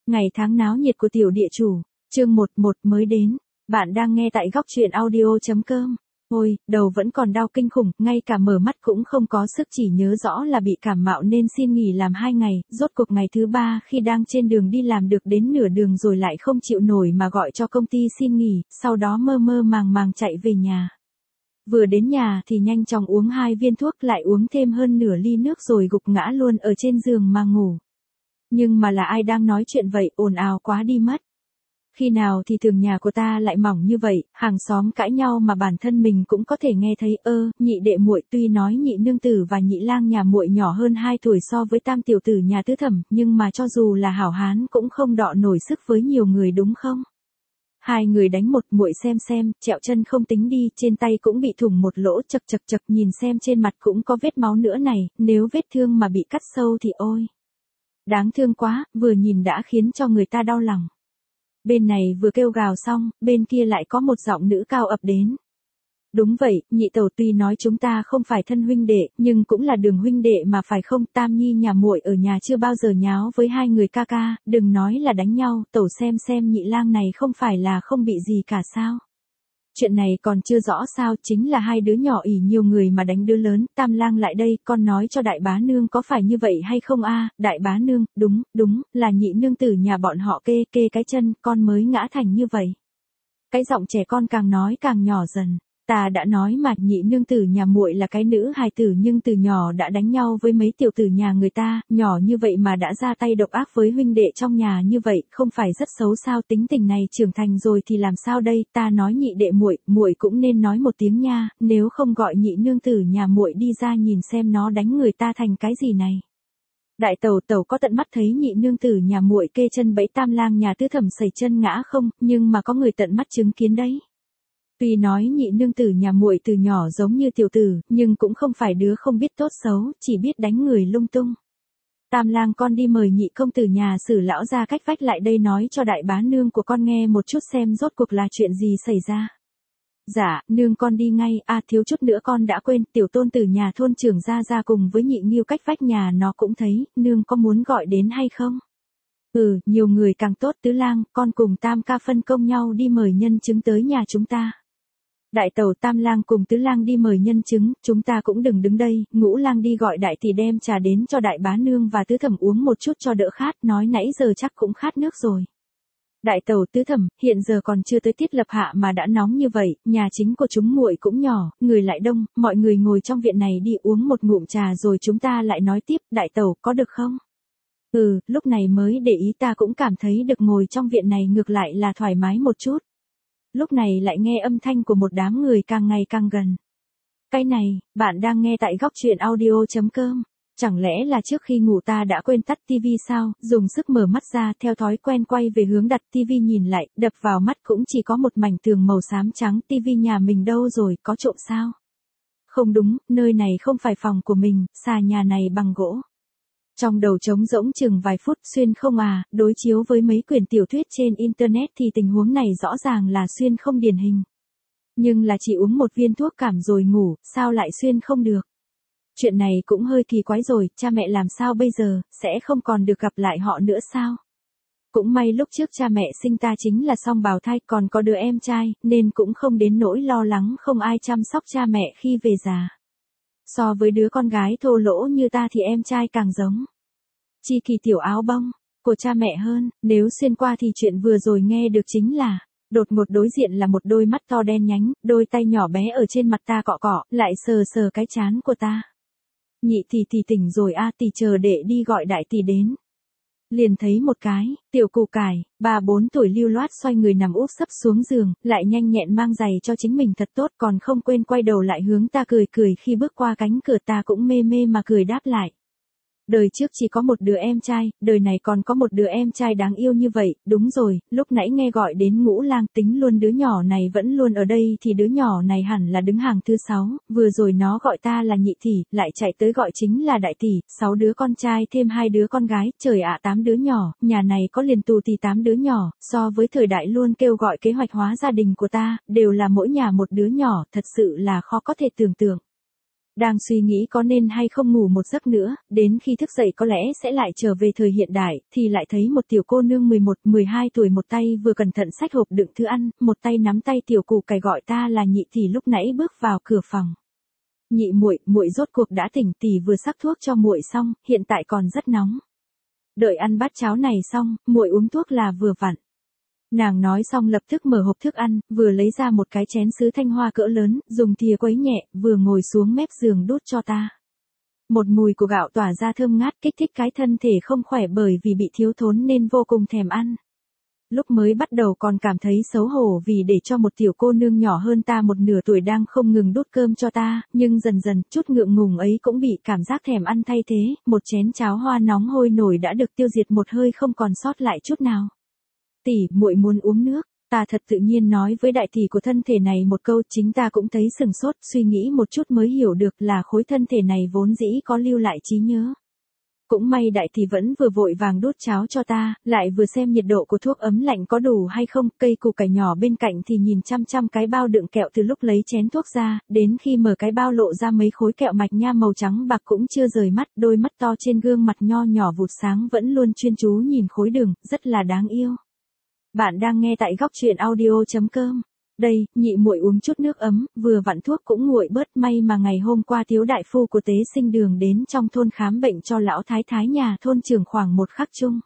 Ngày tháng náo nhiệt của tiểu địa chủ, chương 11 mới đến. Bạn đang nghe tại góc truyện audio.com. Ôi, đầu vẫn còn đau kinh khủng, ngay cả mở mắt cũng không có sức, chỉ nhớ rõ là bị cảm mạo nên xin nghỉ làm 2 ngày, rốt cuộc ngày thứ 3 khi đang trên đường đi làm được đến nửa đường rồi lại không chịu nổi mà gọi cho công ty xin nghỉ, sau đó mơ mơ màng màng chạy về nhà. Vừa đến nhà thì nhanh chóng uống 2 viên thuốc, lại uống thêm hơn nửa ly nước rồi gục ngã luôn ở trên giường mà ngủ. Nhưng mà là ai đang nói chuyện vậy, ồn ào quá đi mất. Khi nào thì tường nhà của ta lại mỏng như vậy, hàng xóm cãi nhau mà bản thân mình cũng có thể nghe thấy. Nhị đệ muội, tuy nói nhị nương tử và nhị lang nhà muội nhỏ hơn 2 tuổi so với tam tiểu tử nhà tứ thẩm, nhưng mà cho dù là hảo hán cũng không đọ nổi sức với nhiều người đúng không? 2 người đánh một, muội xem, trẹo chân không tính đi, trên tay cũng bị thủng một lỗ, chật, nhìn xem trên mặt cũng có vết máu nữa này, nếu vết thương mà bị cắt sâu thì ôi. Đáng thương quá, vừa nhìn đã khiến cho người ta đau lòng. Bên này vừa kêu gào xong, bên kia lại có một giọng nữ cao ập đến. Đúng vậy, nhị tẩu, tuy nói chúng ta không phải thân huynh đệ, nhưng cũng là đường huynh đệ mà phải không? Tam nhi nhà muội ở nhà chưa bao giờ nháo với 2 người ca ca, đừng nói là đánh nhau, tẩu xem nhị lang này không phải là không bị gì cả sao? Chuyện này còn chưa rõ sao, chính là 2 đứa nhỏ ỉ nhiều người mà đánh đứa lớn. Tam lang lại đây, con nói cho đại bá nương có phải như vậy hay không a? Đại bá nương, đúng, là nhị nương tử nhà bọn họ kê cái chân, con mới ngã thành như vậy. Cái giọng trẻ con càng nói càng nhỏ dần. Ta đã nói mà, nhị nương tử nhà muội là cái nữ hài tử nhưng từ nhỏ đã đánh nhau với mấy tiểu tử nhà người ta, nhỏ như vậy mà đã ra tay độc ác với huynh đệ trong nhà như vậy, không phải rất xấu sao? Tính tình này trưởng thành rồi thì làm sao đây? Ta nói nhị đệ muội cũng nên nói một tiếng nha, nếu không gọi nhị nương tử nhà muội đi ra nhìn xem nó đánh người ta thành cái gì này. Đại tẩu có tận mắt thấy nhị nương tử nhà muội kê chân bẫy tam lang nhà tứ thẩm sẩy chân ngã không? Nhưng mà có người tận mắt chứng kiến đấy. Tuy nói nhị nương tử nhà muội từ nhỏ giống như tiểu tử, nhưng cũng không phải đứa không biết tốt xấu, chỉ biết đánh người lung tung. Tam lang, con đi mời nhị công tử nhà Sử lão ra cách vách lại đây nói cho đại bá nương của con nghe một chút xem rốt cuộc là chuyện gì xảy ra. Dạ, nương con đi ngay. Thiếu chút nữa con đã quên, tiểu tôn tử nhà thôn trưởng ra cùng với nhị nghiêu cách vách nhà nó cũng thấy, nương có muốn gọi đến hay không? Nhiều người càng tốt. Tứ lang, con cùng tam ca phân công nhau đi mời nhân chứng tới nhà chúng ta. Đại tẩu, tam lang cùng tứ lang đi mời nhân chứng, chúng ta cũng đừng đứng đây. Ngũ lang đi gọi đại tỷ đem trà đến cho đại bá nương và tứ thẩm uống một chút cho đỡ khát, nói nãy giờ chắc cũng khát nước rồi. Đại tẩu, tứ thẩm, hiện giờ còn chưa tới tiết lập hạ mà đã nóng như vậy, nhà chính của chúng muội cũng nhỏ, người lại đông, mọi người ngồi trong viện này đi uống một ngụm trà rồi chúng ta lại nói tiếp. Đại tẩu, có được không? Lúc này mới để ý, ta cũng cảm thấy được ngồi trong viện này ngược lại là thoải mái một chút. Lúc này lại nghe âm thanh của một đám người càng ngày càng gần. Cái này, bạn đang nghe tại góc truyện audio.com. Chẳng lẽ là trước khi ngủ ta đã quên tắt tivi sao? Dùng sức mở mắt ra, theo thói quen quay về hướng đặt tivi nhìn lại, đập vào mắt cũng chỉ có một mảnh tường màu xám trắng. Tivi nhà mình đâu rồi, có trộm sao? Không đúng, nơi này không phải phòng của mình, xà nhà này bằng gỗ. Trong đầu trống rỗng chừng vài phút, xuyên không đối chiếu với mấy quyển tiểu thuyết trên internet thì tình huống này rõ ràng là xuyên không điển hình. Nhưng là chỉ uống một viên thuốc cảm rồi ngủ, sao lại xuyên không được? Chuyện này cũng hơi kỳ quái rồi, cha mẹ làm sao bây giờ, sẽ không còn được gặp lại họ nữa sao? Cũng may lúc trước cha mẹ sinh ta chính là song bào thai, còn có đứa em trai, nên cũng không đến nỗi lo lắng không ai chăm sóc cha mẹ khi về già. So với đứa con gái thô lỗ như ta thì em trai càng giống Chi Kỳ tiểu áo bông của cha mẹ hơn. Nếu xuyên qua thì chuyện vừa rồi nghe được chính là đột ngột đối diện là một đôi mắt to đen nhánh, đôi tay nhỏ bé ở trên mặt ta cọ, lại sờ cái trán của ta. Nhị tỷ tỉnh rồi tỷ chờ đệ đi gọi đại tỷ đến. Liền thấy một cái tiểu củ cải 3-4 tuổi lưu loát xoay người nằm úp sấp xuống giường, lại nhanh nhẹn mang giày cho chính mình thật tốt, còn không quên quay đầu lại hướng ta cười khi bước qua cánh cửa. Ta cũng mê mà cười đáp lại. Đời trước chỉ có một đứa em trai, đời này còn có một đứa em trai đáng yêu như vậy. Đúng rồi, lúc nãy nghe gọi đến Ngũ lang, tính luôn đứa nhỏ này vẫn luôn ở đây thì đứa nhỏ này hẳn là đứng hàng thứ 6, vừa rồi nó gọi ta là nhị tỷ, lại chạy tới gọi chính là đại tỷ. 6 đứa con trai thêm 2 đứa con gái, trời ạ, 8 đứa nhỏ, nhà này có liền tù thì 8 đứa nhỏ, so với thời đại luôn kêu gọi kế hoạch hóa gia đình của ta, đều là mỗi nhà một đứa nhỏ, thật sự là khó có thể tưởng tượng. Đang suy nghĩ có nên hay không ngủ một giấc nữa, đến khi thức dậy có lẽ sẽ lại trở về thời hiện đại, thì lại thấy một tiểu cô nương 11, 12 tuổi một tay vừa cẩn thận xách hộp đựng thức ăn, một tay nắm tay tiểu củ cải gọi ta là nhị tỷ lúc nãy bước vào cửa phòng. Nhị muội, muội rốt cuộc đã tỉnh, tỷ vừa sắc thuốc cho muội xong, hiện tại còn rất nóng. Đợi ăn bát cháo này xong, muội uống thuốc là vừa vặn. Nàng nói xong lập tức mở hộp thức ăn, vừa lấy ra một cái chén sứ thanh hoa cỡ lớn, dùng thìa quấy nhẹ, vừa ngồi xuống mép giường đút cho ta. Một mùi của gạo tỏa ra thơm ngát kích thích cái thân thể không khỏe bởi vì bị thiếu thốn nên vô cùng thèm ăn. Lúc mới bắt đầu còn cảm thấy xấu hổ vì để cho một tiểu cô nương nhỏ hơn ta một nửa tuổi đang không ngừng đút cơm cho ta, nhưng dần dần chút ngượng ngùng ấy cũng bị cảm giác thèm ăn thay thế, một chén cháo hoa nóng hôi nổi đã được tiêu diệt một hơi không còn sót lại chút nào. Tỷ, muội muốn uống nước, ta thật tự nhiên nói với đại tỷ của thân thể này một câu, chính ta cũng thấy sừng sốt, suy nghĩ một chút mới hiểu được là khối thân thể này vốn dĩ có lưu lại trí nhớ. Cũng may đại tỷ vẫn vừa vội vàng đút cháo cho ta, lại vừa xem nhiệt độ của thuốc ấm lạnh có đủ hay không, cây củ cải nhỏ bên cạnh thì nhìn chăm chăm cái bao đựng kẹo từ lúc lấy chén thuốc ra, đến khi mở cái bao lộ ra mấy khối kẹo mạch nha màu trắng bạc cũng chưa rời mắt, đôi mắt to trên gương mặt nho nhỏ vụt sáng vẫn luôn chuyên chú nhìn khối đường, rất là đáng yêu. Bạn đang nghe tại góc truyện audio.com. Đây, nhị muội uống chút nước ấm, vừa vặn thuốc cũng nguội bớt, may mà ngày hôm qua Tiếu đại phu của Tế Sinh Đường đến trong thôn khám bệnh cho lão thái thái nhà thôn trưởng khoảng một khắc chung.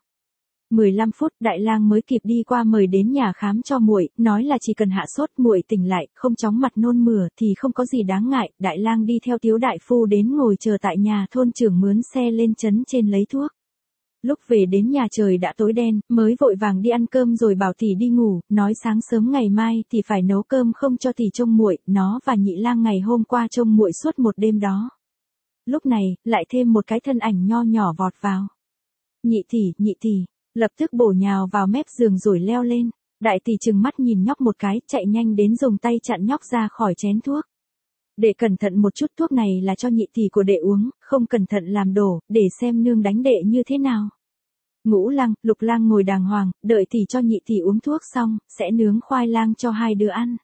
15 phút đại lang mới kịp đi qua mời đến nhà khám cho muội, nói là chỉ cần hạ sốt muội tỉnh lại, không chóng mặt nôn mửa thì không có gì đáng ngại, đại lang đi theo Tiếu đại phu đến ngồi chờ tại nhà thôn trưởng mướn xe lên trấn trên lấy thuốc. Lúc về đến nhà trời đã tối đen, mới vội vàng đi ăn cơm rồi bảo tỷ đi ngủ, nói sáng sớm ngày mai thì phải nấu cơm không cho tỷ trông muội, nó và nhị lang ngày hôm qua trông muội suốt một đêm đó. Lúc này, lại thêm một cái thân ảnh nho nhỏ vọt vào. Nhị tỷ, lập tức bổ nhào vào mép giường rồi leo lên, đại tỷ trừng mắt nhìn nhóc một cái, chạy nhanh đến dùng tay chặn nhóc ra khỏi chén thuốc. Để cẩn thận một chút, thuốc này là cho nhị tỷ của đệ uống, không cẩn thận làm đổ, để xem nương đánh đệ như thế nào. Ngũ lang, lục lang ngồi đàng hoàng, đợi tỷ cho nhị tỷ uống thuốc xong, sẽ nướng khoai lang cho hai đứa ăn.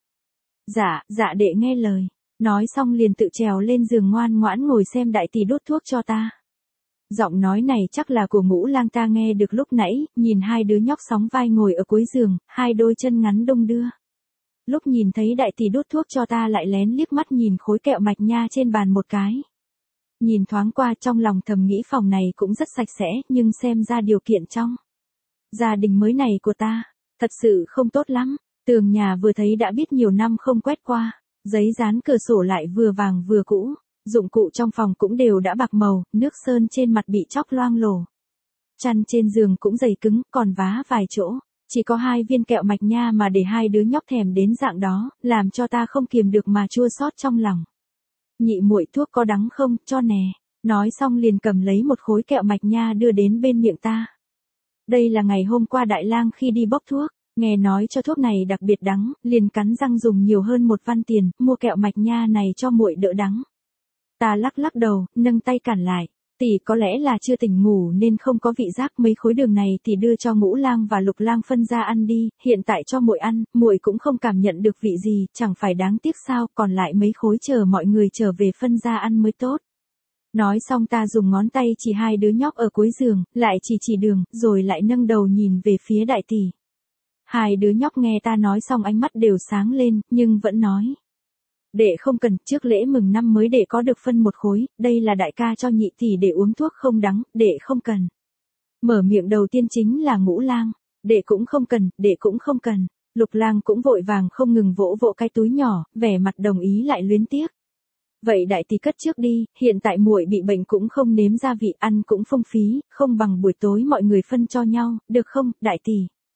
Dạ đệ nghe lời. Nói xong liền tự trèo lên giường ngoan ngoãn ngồi xem đại tỷ đút thuốc cho ta. Giọng nói này chắc là của Ngũ lang ta nghe được lúc nãy, nhìn hai đứa nhóc sóng vai ngồi ở cuối giường, hai đôi chân ngắn đung đưa. Lúc nhìn thấy đại tỷ đút thuốc cho ta lại lén liếc mắt nhìn khối kẹo mạch nha trên bàn một cái. Nhìn thoáng qua trong lòng thầm nghĩ phòng này cũng rất sạch sẽ, nhưng xem ra điều kiện trong gia đình mới này của ta, thật sự không tốt lắm. Tường nhà vừa thấy đã biết nhiều năm không quét qua, giấy dán cửa sổ lại vừa vàng vừa cũ, dụng cụ trong phòng cũng đều đã bạc màu, nước sơn trên mặt bị chóc loang lổ. Chăn trên giường cũng dày cứng, còn vá vài chỗ. Chỉ có 2 viên kẹo mạch nha mà để hai đứa nhóc thèm đến dạng đó, làm cho ta không kiềm được mà chua xót trong lòng. Nhị muội, thuốc có đắng không, cho nè. Nói xong liền cầm lấy một khối kẹo mạch nha đưa đến bên miệng ta. Đây là ngày hôm qua đại lang khi đi bốc thuốc, nghe nói cho thuốc này đặc biệt đắng, liền cắn răng dùng nhiều hơn 1 văn tiền, mua kẹo mạch nha này cho muội đỡ đắng. Ta lắc đầu, nâng tay cản lại. Tỷ có lẽ là chưa tỉnh ngủ nên không có vị giác, mấy khối đường này tỷ đưa cho Ngũ lang và Lục lang phân ra ăn đi, hiện tại cho muội ăn, muội cũng không cảm nhận được vị gì, chẳng phải đáng tiếc sao, còn lại mấy khối chờ mọi người trở về phân ra ăn mới tốt. Nói xong ta dùng ngón tay chỉ hai đứa nhóc ở cuối giường, lại chỉ đường, rồi lại nâng đầu nhìn về phía đại tỷ. Hai đứa nhóc nghe ta nói xong ánh mắt đều sáng lên, nhưng vẫn nói. Đệ không cần, trước lễ mừng năm mới đệ có được phân 1 khối, đây là đại ca cho nhị tỷ để uống thuốc không đắng, đệ không cần. Mở miệng đầu tiên chính là Ngũ lang, đệ cũng không cần, Lục lang cũng vội vàng không ngừng vỗ cái túi nhỏ, vẻ mặt đồng ý lại luyến tiếc. Vậy đại tỷ cất trước đi, hiện tại muội bị bệnh cũng không nếm gia vị, ăn cũng phung phí, không bằng buổi tối mọi người phân cho nhau, được không, đại tỷ?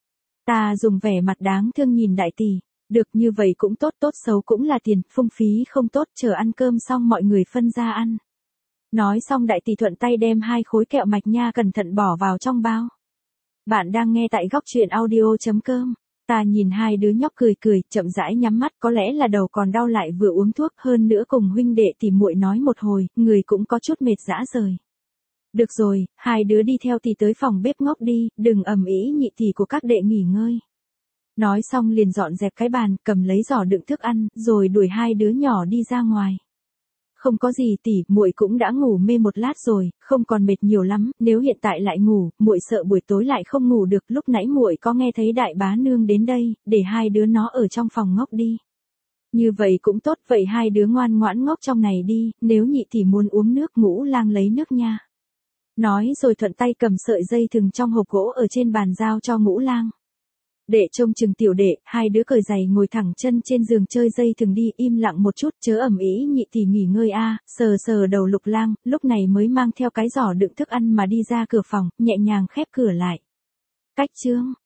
Ta dùng vẻ mặt đáng thương nhìn đại tỷ. Được, như vậy cũng tốt, tốt xấu cũng là tiền, phung phí không tốt, chờ ăn cơm xong mọi người phân ra ăn. Nói xong đại tỷ thuận tay đem 2 khối kẹo mạch nha cẩn thận bỏ vào trong bao. Bạn đang nghe tại góc truyện audio.com. Ta nhìn hai đứa nhóc cười, chậm rãi nhắm mắt, có lẽ là đầu còn đau lại vừa uống thuốc, hơn nữa cùng huynh đệ tỷ muội nói một hồi, người cũng có chút mệt rã rời. Được rồi, hai đứa đi theo tỷ tới phòng bếp ngốc đi, đừng ầm ĩ, nhị tỷ của các đệ nghỉ ngơi. Nói xong liền dọn dẹp cái bàn, cầm lấy giỏ đựng thức ăn, rồi đuổi hai đứa nhỏ đi ra ngoài. không có gì tỷ, muội cũng đã ngủ mê một lát rồi, không còn mệt nhiều lắm, nếu hiện tại lại ngủ, muội sợ buổi tối lại không ngủ được, lúc nãy muội có nghe thấy đại bá nương đến đây, để hai đứa nó ở trong phòng ngốc đi. Như vậy cũng tốt, vậy hai đứa ngoan ngoãn ngốc trong này đi, nếu nhị tỷ muốn uống nước Ngũ Lang lấy nước nha. Nói rồi thuận tay cầm sợi dây thừng trong hộp gỗ ở trên bàn giao cho Ngũ Lang. Đệ trông chừng tiểu đệ, hai đứa cởi giày ngồi thẳng chân trên giường chơi dây thừng đi, im lặng một chút, chớ ầm ĩ, nhị tỷ nghỉ ngơi a. Sờ sờ đầu Lục Lang, lúc này mới mang theo cái giỏ đựng thức ăn mà đi ra cửa phòng, nhẹ nhàng khép cửa lại. Cách chương